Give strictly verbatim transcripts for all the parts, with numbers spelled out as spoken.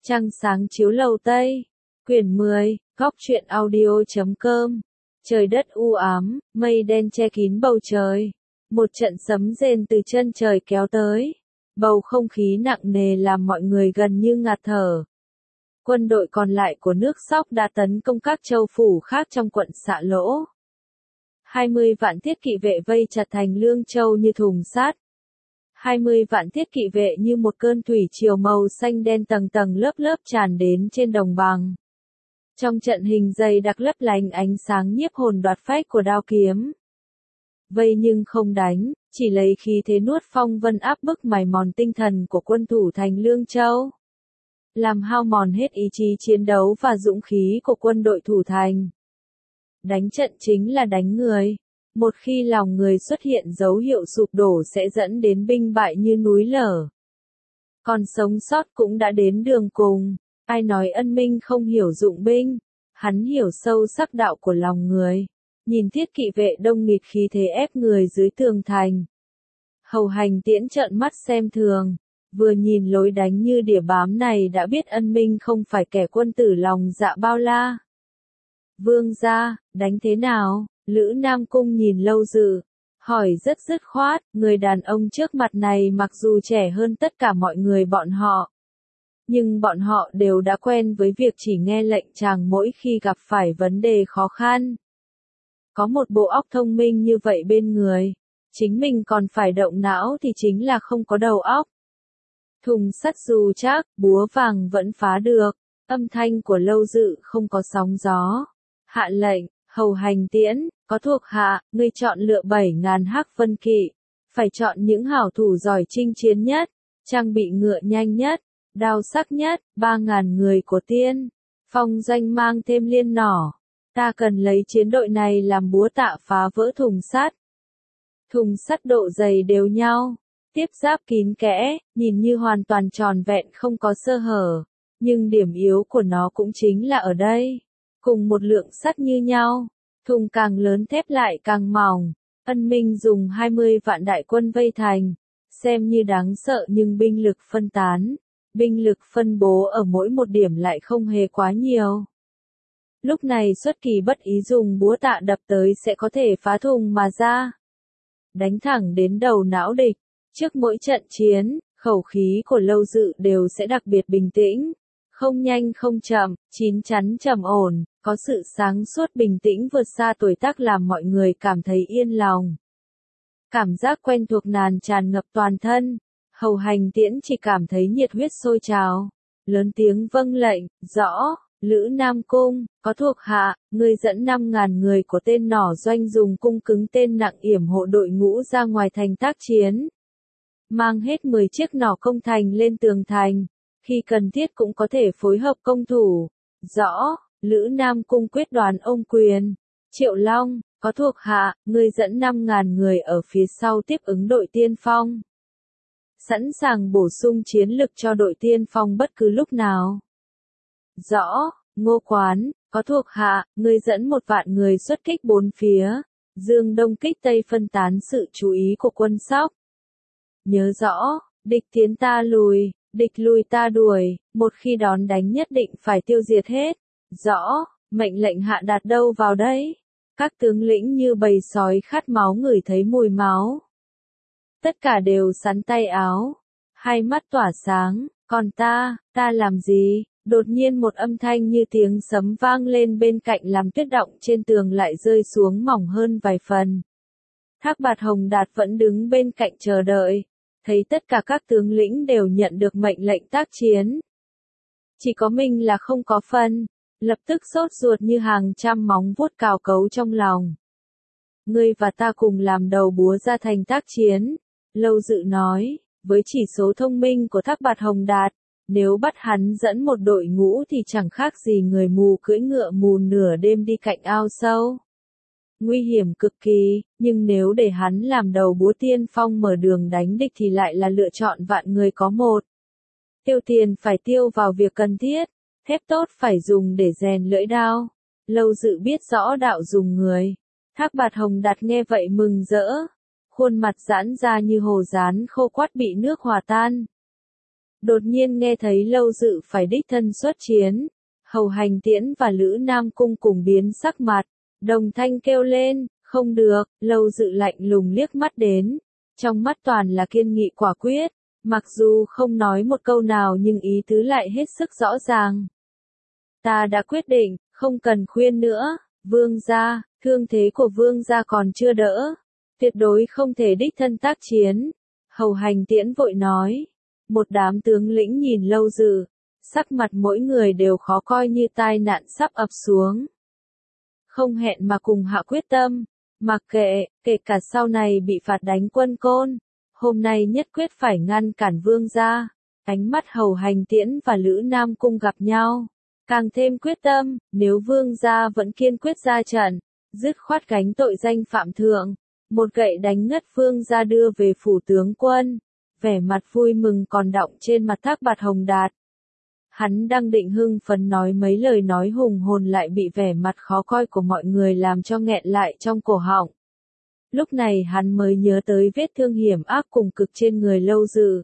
Trăng sáng chiếu lầu Tây. Quyển mười, góc truyện audio chấm com. Trời đất u ám, mây đen che kín bầu trời. Một trận sấm rền từ chân trời kéo tới. Bầu không khí nặng nề làm mọi người gần như ngạt thở. Quân đội còn lại của nước Sóc đã tấn công các châu phủ khác trong quận Xạ Lỗ. hai mươi vạn thiết kỵ vệ vây chặt thành Lương Châu như thùng sắt. hai mươi vạn thiết kỵ vệ như một cơn thủy triều màu xanh đen tầng tầng lớp lớp tràn đến trên đồng bằng. Trong trận hình dày đặc lấp lánh ánh sáng nhiếp hồn đoạt phách của đao kiếm. Vây nhưng không đánh, chỉ lấy khí thế nuốt phong vân áp bức mài mòn tinh thần của quân thủ thành Lương Châu. Làm hao mòn hết ý chí chiến đấu và dũng khí của quân đội thủ thành. Đánh trận chính là đánh người. Một khi lòng người xuất hiện dấu hiệu sụp đổ sẽ dẫn đến binh bại như núi lở. Còn sống sót cũng đã đến đường cùng. Ai nói Ân Minh không hiểu dụng binh, hắn hiểu sâu sắc đạo của lòng người. Nhìn thiết kỵ vệ đông nghịt khí thế ép người dưới tường thành. Hầu Hành Tiễn trợn mắt xem thường, vừa nhìn lối đánh như đỉa bám này đã biết Ân Minh không phải kẻ quân tử lòng dạ bao la. Vương gia, đánh thế nào? Lữ Nam Cung nhìn Lâu Dự, hỏi rất dứt khoát, người đàn ông trước mặt này mặc dù trẻ hơn tất cả mọi người bọn họ. Nhưng bọn họ đều đã quen với việc chỉ nghe lệnh chàng mỗi khi gặp phải vấn đề khó khăn. Có một bộ óc thông minh như vậy bên người, chính mình còn phải động não thì chính là không có đầu óc. Thùng sắt dù chắc, búa vàng vẫn phá được, âm thanh của Lâu Dự không có sóng gió. Hạ lệnh, Hầu Hành Tiễn, có thuộc hạ, ngươi chọn lựa bảy ngàn hắc vân kỵ, phải chọn những hảo thủ giỏi chinh chiến nhất, trang bị ngựa nhanh nhất, đao sắc nhất, ba ngàn người của tiên, phong doanh mang thêm liên nỏ. Ta cần lấy chiến đội này làm búa tạ phá vỡ thùng sắt. Thùng sắt độ dày đều nhau, tiếp giáp kín kẽ, nhìn như hoàn toàn tròn vẹn không có sơ hở, nhưng điểm yếu của nó cũng chính là ở đây. Cùng một lượng sắt như nhau, thùng càng lớn thép lại càng mỏng. Ân Minh dùng hai mươi vạn đại quân vây thành, xem như đáng sợ nhưng binh lực phân tán, binh lực phân bố ở mỗi một điểm lại không hề quá nhiều. Lúc này xuất kỳ bất ý dùng búa tạ đập tới sẽ có thể phá thùng mà ra. Đánh thẳng đến đầu não địch. Trước mỗi trận chiến, khẩu khí của Lâu Dự đều sẽ đặc biệt bình tĩnh. Không nhanh không chậm, chín chắn trầm ổn, có sự sáng suốt bình tĩnh vượt xa tuổi tác làm mọi người cảm thấy yên lòng. Cảm giác quen thuộc nàn tràn ngập toàn thân, Hầu Hành Tiễn chỉ cảm thấy nhiệt huyết sôi trào. Lớn tiếng vâng lệnh, rõ, Lữ Nam Cung, có thuộc hạ, ngươi dẫn năm ngàn người của tên nỏ doanh dùng cung cứng tên nặng yểm hộ đội ngũ ra ngoài thành tác chiến. Mang hết mười chiếc nỏ công thành lên tường thành. Khi cần thiết cũng có thể phối hợp công thủ. Rõ, Lữ Nam Cung quyết đoán ôm quyền. Triệu Long, có thuộc hạ, ngươi dẫn năm ngàn người ở phía sau tiếp ứng đội tiên phong. Sẵn sàng bổ sung chiến lực cho đội tiên phong bất cứ lúc nào. Rõ, Ngô Quán, có thuộc hạ, ngươi dẫn một vạn người xuất kích bốn phía. Dương Đông kích Tây phân tán sự chú ý của quân Sóc. Nhớ rõ, địch tiến ta lùi. Địch lui ta đuổi, một khi đón đánh nhất định phải tiêu diệt hết. Rõ, mệnh lệnh hạ đạt đâu vào đấy. Các tướng lĩnh như bầy sói khát máu ngửi thấy mùi máu. Tất cả đều sắn tay áo, hai mắt tỏa sáng, còn ta, ta làm gì? Đột nhiên một âm thanh như tiếng sấm vang lên bên cạnh làm tuyết động trên tường lại rơi xuống mỏng hơn vài phần. Thác Bạt Hồng Đạt vẫn đứng bên cạnh chờ đợi. Thấy tất cả các tướng lĩnh đều nhận được mệnh lệnh tác chiến. Chỉ có mình là không có phân, lập tức sốt ruột như hàng trăm móng vuốt cào cấu trong lòng. Ngươi và ta cùng làm đầu búa ra thành tác chiến, Lâu Dự nói, với chỉ số thông minh của Thác Bạt Hồng Đạt, nếu bắt hắn dẫn một đội ngũ thì chẳng khác gì người mù cưỡi ngựa mù nửa đêm đi cạnh ao sâu. Nguy hiểm cực kỳ, nhưng nếu để hắn làm đầu búa tiên phong mở đường đánh địch thì lại là lựa chọn vạn người có một. Tiêu tiền phải tiêu vào việc cần thiết, thép tốt phải dùng để rèn lưỡi đao. Lâu Dự biết rõ đạo dùng người. Thác Bạt Hồng Đạt nghe vậy mừng rỡ, khuôn mặt giãn ra như hồ rán khô quắt bị nước hòa tan. Đột nhiên nghe thấy Lâu Dự phải đích thân xuất chiến, Hầu Hành Tiễn và Lữ Nam Cung cùng biến sắc mặt, đồng thanh kêu lên, không được. Lâu Dự lạnh lùng liếc mắt đến, trong mắt toàn là kiên nghị quả quyết, mặc dù không nói một câu nào nhưng ý tứ lại hết sức rõ ràng. Ta đã quyết định, không cần khuyên nữa, vương gia, thương thế của vương gia còn chưa đỡ, tuyệt đối không thể đích thân tác chiến. Hầu Hành Tiễn vội nói, một đám tướng lĩnh nhìn Lâu Dự, sắc mặt mỗi người đều khó coi như tai nạn sắp ập xuống. Không hẹn mà cùng hạ quyết tâm, mặc kệ, kể cả sau này bị phạt đánh quân côn, hôm nay nhất quyết phải ngăn cản vương gia. Ánh mắt Hầu Hành Tiễn và Lữ Nam Cung gặp nhau, càng thêm quyết tâm, nếu vương gia vẫn kiên quyết ra trận, dứt khoát gánh tội danh phạm thượng, một gậy đánh ngất vương gia đưa về phủ tướng quân. Vẻ mặt vui mừng còn đọng trên mặt Thác Bạt Hồng Đạt. Hắn đang định hưng phấn nói mấy lời nói hùng hồn lại bị vẻ mặt khó coi của mọi người làm cho nghẹn lại trong cổ họng. Lúc này hắn mới nhớ tới vết thương hiểm ác cùng cực trên người Lâu Dự.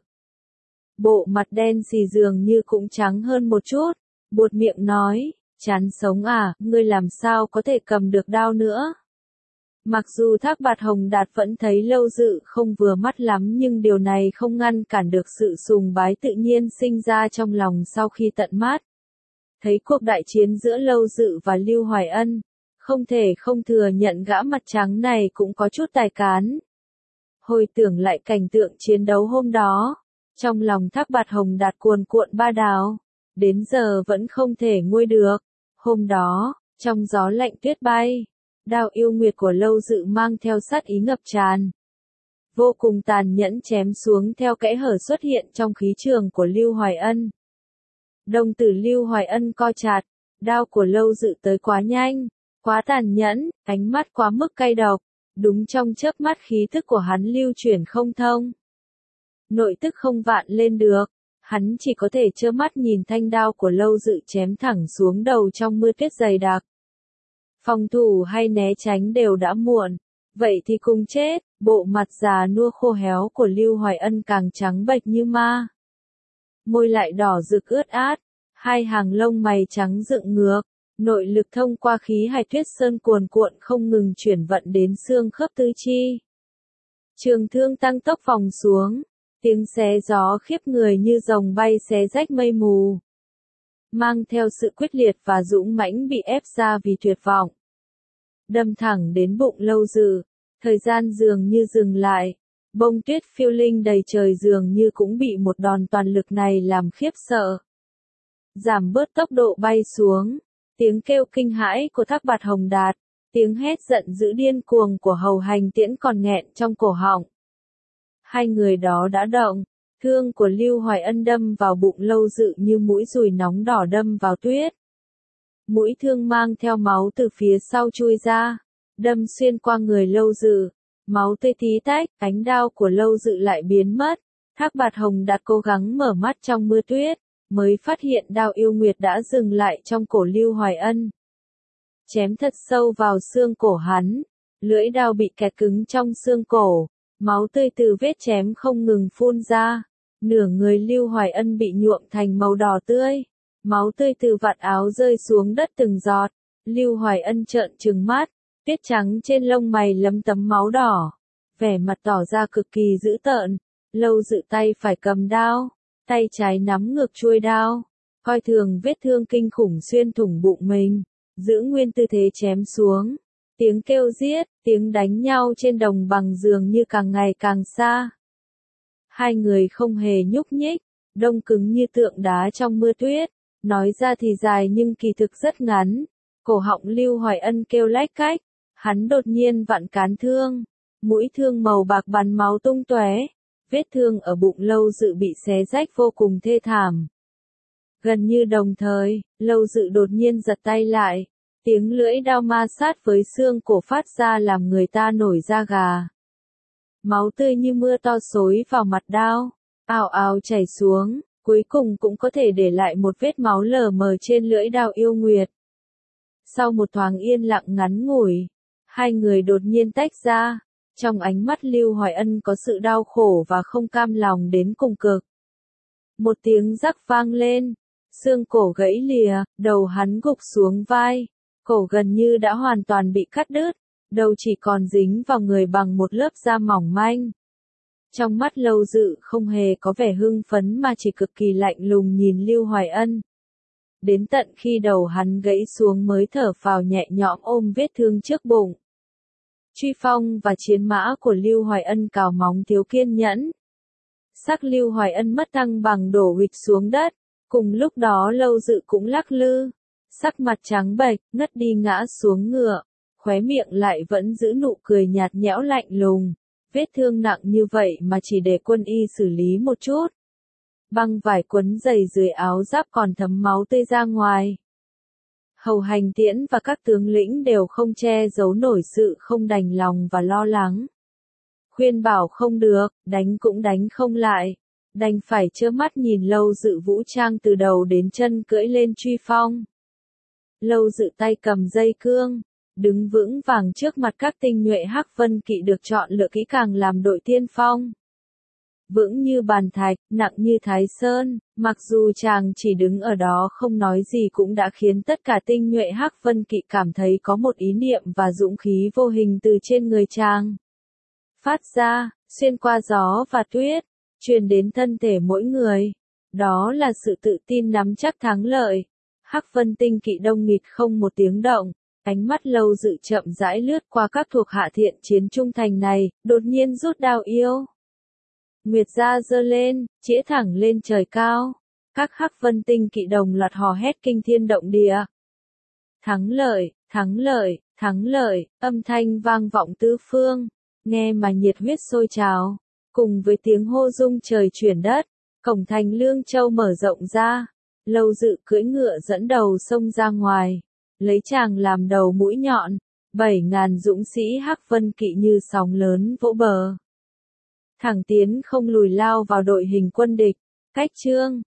Bộ mặt đen xì dường như cũng trắng hơn một chút, buột miệng nói, chán sống à, ngươi làm sao có thể cầm được đao nữa. Mặc dù Thác Bạt Hồng Đạt vẫn thấy Lâu Dự không vừa mắt lắm nhưng điều này không ngăn cản được sự sùng bái tự nhiên sinh ra trong lòng sau khi tận mắt. Thấy cuộc đại chiến giữa Lâu Dự và Lưu Hoài Ân, không thể không thừa nhận gã mặt trắng này cũng có chút tài cán. Hồi tưởng lại cảnh tượng chiến đấu hôm đó, trong lòng Thác Bạt Hồng Đạt cuồn cuộn ba đào, đến giờ vẫn không thể nguôi được. Hôm đó, trong gió lạnh tuyết bay, đao yêu nguyệt của Lâu Dự mang theo sát ý ngập tràn, vô cùng tàn nhẫn chém xuống theo kẽ hở xuất hiện trong khí trường của Lưu Hoài Ân. Đồng tử Lưu Hoài Ân co chặt, đao của Lâu Dự tới quá nhanh, quá tàn nhẫn, ánh mắt quá mức cay độc, đúng trong chớp mắt khí tức của hắn lưu chuyển không thông. Nội tức không vạn lên được, hắn chỉ có thể trơ mắt nhìn thanh đao của Lâu Dự chém thẳng xuống đầu trong mưa tuyết dày đặc. Phòng thủ hay né tránh đều đã muộn, vậy thì cùng chết. Bộ mặt già nua khô héo của Lưu Hoài Ân càng trắng bệch như ma. Môi lại đỏ rực ướt át, hai hàng lông mày trắng dựng ngược, nội lực thông qua khí hải tuyết sơn cuồn cuộn không ngừng chuyển vận đến xương khớp tứ chi. Trường thương tăng tốc vòng xuống, tiếng xé gió khiếp người như rồng bay xé rách mây mù, mang theo sự quyết liệt và dũng mãnh bị ép ra vì tuyệt vọng. Đâm thẳng đến bụng Lâu Dự, thời gian dường như dừng lại, bông tuyết phiêu linh đầy trời dường như cũng bị một đòn toàn lực này làm khiếp sợ. Giảm bớt tốc độ bay xuống, tiếng kêu kinh hãi của Thác Bạt Hồng Đạt, tiếng hét giận dữ điên cuồng của Hầu Hành Tiễn còn nghẹn trong cổ họng. Hai người đó đã động, thương của Lưu Hoài Ân đâm vào bụng Lâu Dự như mũi dùi nóng đỏ đâm vào tuyết. Mũi thương mang theo máu từ phía sau chui ra, đâm xuyên qua người Lâu Dự, máu tươi tí tách, ánh đao của Lâu Dự lại biến mất. Thác Bạt Hồng Đạt cố gắng mở mắt trong mưa tuyết, mới phát hiện đao yêu nguyệt đã dừng lại trong cổ Lưu Hoài Ân. Chém thật sâu vào xương cổ hắn, lưỡi đao bị kẹt cứng trong xương cổ, máu tươi từ vết chém không ngừng phun ra. Nửa người Lưu Hoài Ân bị nhuộm thành màu đỏ tươi, máu tươi từ vạt áo rơi xuống đất từng giọt. Lưu Hoài Ân trợn trừng mắt, tuyết trắng trên lông mày lấm tấm máu đỏ, vẻ mặt tỏ ra cực kỳ dữ tợn. Lâu Dự tay phải cầm đao, tay trái nắm ngược chuôi đao, coi thường vết thương kinh khủng xuyên thủng bụng mình, giữ nguyên tư thế chém xuống. Tiếng kêu giết, tiếng đánh nhau trên đồng bằng dường như càng ngày càng xa. Hai người không hề nhúc nhích, đông cứng như tượng đá trong mưa tuyết, nói ra thì dài nhưng kỳ thực rất ngắn. Cổ họng Lưu Hoài Ân kêu lách cách, hắn đột nhiên vặn cán thương, mũi thương màu bạc bắn máu tung tóe, vết thương ở bụng Lâu Dự bị xé rách vô cùng thê thảm. Gần như đồng thời, Lâu Dự đột nhiên giật tay lại, tiếng lưỡi đao ma sát với xương cổ phát ra làm người ta nổi da gà. Máu tươi như mưa to xối vào mặt đao, ào ào chảy xuống, cuối cùng cũng có thể để lại một vết máu lờ mờ trên lưỡi đao yêu nguyệt. Sau một thoáng yên lặng ngắn ngủi, hai người đột nhiên tách ra, trong ánh mắt Lưu Hoài Ân có sự đau khổ và không cam lòng đến cùng cực. Một tiếng rắc vang lên, xương cổ gãy lìa, đầu hắn gục xuống vai, cổ gần như đã hoàn toàn bị cắt đứt, đầu chỉ còn dính vào người bằng một lớp da mỏng manh. Trong mắt Lâu Dự không hề có vẻ hưng phấn mà chỉ cực kỳ lạnh lùng nhìn Lưu Hoài Ân. Đến tận khi đầu hắn gãy xuống mới thở phào nhẹ nhõm ôm vết thương trước bụng. Truy phong và chiến mã của Lưu Hoài Ân cào móng thiếu kiên nhẫn. Sắc Lưu Hoài Ân mất thăng bằng đổ huỵch xuống đất, cùng lúc đó Lâu Dự cũng lắc lư, sắc mặt trắng bệch, ngất đi ngã xuống ngựa, khóe miệng lại vẫn giữ nụ cười nhạt nhẽo lạnh lùng. Vết thương nặng như vậy mà chỉ để quân y xử lý một chút. Băng vải quấn dày dưới áo giáp còn thấm máu tươi ra ngoài. Hầu Hành Tiễn và các tướng lĩnh đều không che giấu nổi sự không đành lòng và lo lắng. Khuyên bảo không được, đánh cũng đánh không lại. Đành phải trơ mắt nhìn Lâu Dự vũ trang từ đầu đến chân cưỡi lên truy phong. Lâu Dự tay cầm dây cương, đứng vững vàng trước mặt các tinh nhuệ Hắc Vân Kỵ được chọn lựa kỹ càng làm đội tiên phong. Vững như bàn thạch, nặng như Thái Sơn, mặc dù chàng chỉ đứng ở đó không nói gì cũng đã khiến tất cả tinh nhuệ Hắc Vân Kỵ cảm thấy có một ý niệm và dũng khí vô hình từ trên người chàng phát ra, xuyên qua gió và tuyết, truyền đến thân thể mỗi người. Đó là sự tự tin nắm chắc thắng lợi. Hắc Vân tinh kỵ đông nghịt không một tiếng động. Ánh mắt Lâu Dự chậm rãi lướt qua các thuộc hạ thiện chiến trung thành này, đột nhiên rút đao yêu. Nguyệt gia giơ lên, chĩa thẳng lên trời cao. Các Hắc Vân tinh kỵ đồng loạt hò hét kinh thiên động địa. Thắng lợi, thắng lợi, thắng lợi, âm thanh vang vọng tứ phương, nghe mà nhiệt huyết sôi trào. Cùng với tiếng hô rung trời chuyển đất, cổng thành Lương Châu mở rộng ra. Lâu Dự cưỡi ngựa dẫn đầu xông ra ngoài, lấy chàng làm đầu mũi nhọn, bảy ngàn dũng sĩ Hắc Vân Kỵ như sóng lớn vỗ bờ. Thẳng tiến không lùi lao vào đội hình quân địch. Cách chương